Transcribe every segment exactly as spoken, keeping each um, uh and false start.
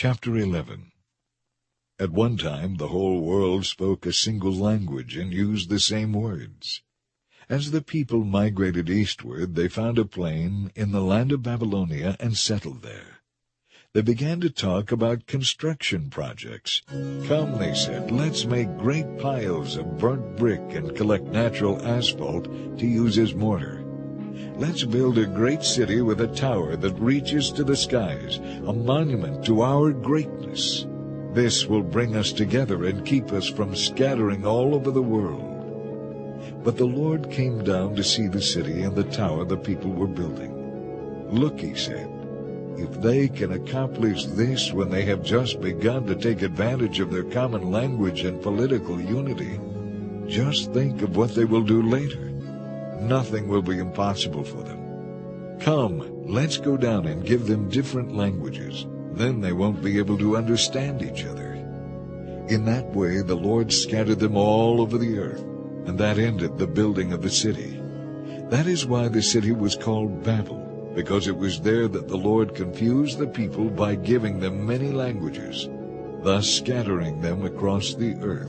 Chapter eleven. At one time the whole world spoke a single language and used the same words. As the people migrated eastward, they found a plain in the land of Babylonia and settled there. They began to talk about construction projects. "Come," they said, "let's make great piles of burnt brick and collect natural asphalt to use as mortar. Let's build a great city with a tower that reaches to the skies, a monument to our greatness. This will bring us together and keep us from scattering all over the world." But the Lord came down to see the city and the tower the people were building. "Look," he said, "if they can accomplish this when they have just begun to take advantage of their common language and political unity, just think of what they will do later. Nothing will be impossible for them. Come, let's go down and give them different languages. Then they won't be able to understand each other." In that way the Lord scattered them all over the earth, and that ended the building of the city. That is why the city was called Babel, because it was there that the Lord confused the people by giving them many languages, thus scattering them across the earth.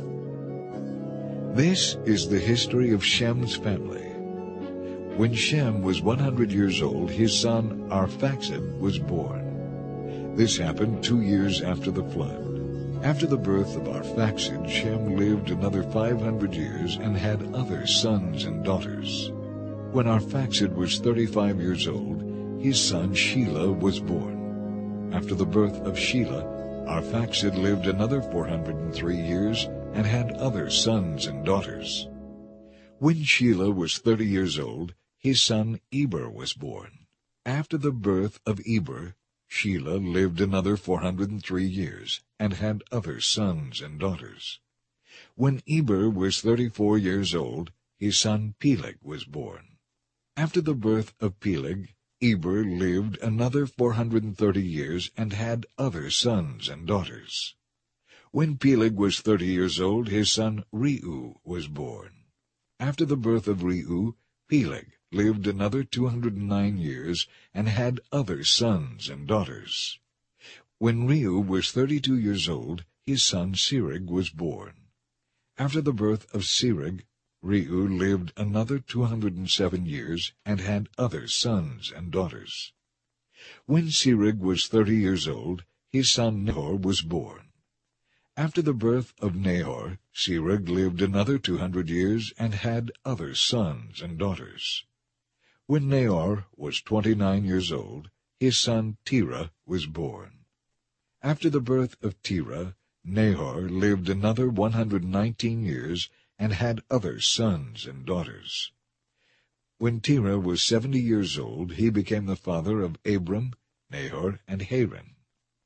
This is the history of Shem's family. When Shem was one hundred years old, his son Arphaxad was born. This happened two years after the flood. After the birth of Arphaxad, Shem lived another five hundred years and had other sons and daughters. When Arphaxad was thirty-five years old, his son Shelah was born. After the birth of Shelah, Arphaxad lived another four hundred and three years and had other sons and daughters. When Shelah was thirty years old, his son Eber was born. After the birth of Eber, Shelah lived another four hundred and three years and had other sons and daughters. When Eber was thirty-four years old, his son Peleg was born. After the birth of Peleg, Eber lived another four hundred and thirty years and had other sons and daughters. When Peleg was thirty years old, his son Reu was born. After the birth of Reu, Peleg lived another two hundred and nine years and had other sons and daughters. When Reu was thirty-two years old, his son Serug was born. After the birth of Serug, Reu lived another two hundred and seven years and had other sons and daughters. When Serug was thirty years old, his son Nahor was born. After the birth of Nahor, Serug lived another two hundred years and had other sons and daughters. When Nahor was twenty-nine years old, his son Terah was born. After the birth of Terah, Nahor lived another one hundred and nineteen years and had other sons and daughters. When Terah was seventy years old, he became the father of Abram, Nahor, and Haran.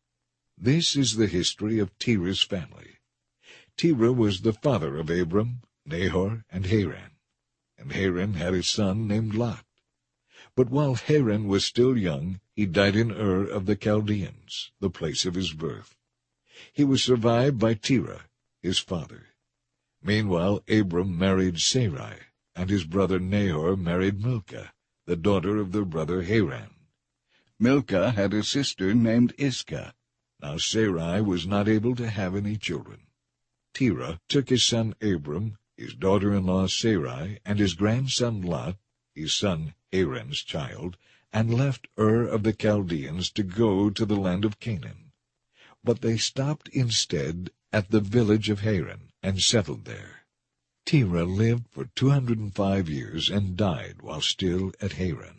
This is the history of Terah's family. Terah was the father of Abram, Nahor, and Haran. And Haran had a son named Lot. But while Haran was still young, he died in Ur of the Chaldeans, the place of his birth. He was survived by Terah, his father. Meanwhile Abram married Sarai, and his brother Nahor married Milcah, the daughter of their brother Haran. Milcah had a sister named Iscah. Now Sarai was not able to have any children. Terah took his son Abram, his daughter-in-law Sarai, and his grandson Lot, his son Haran's child, and left Ur of the Chaldeans to go to the land of Canaan. But they stopped instead at the village of Haran and settled there. Terah lived for two hundred and five years and died while still at Haran.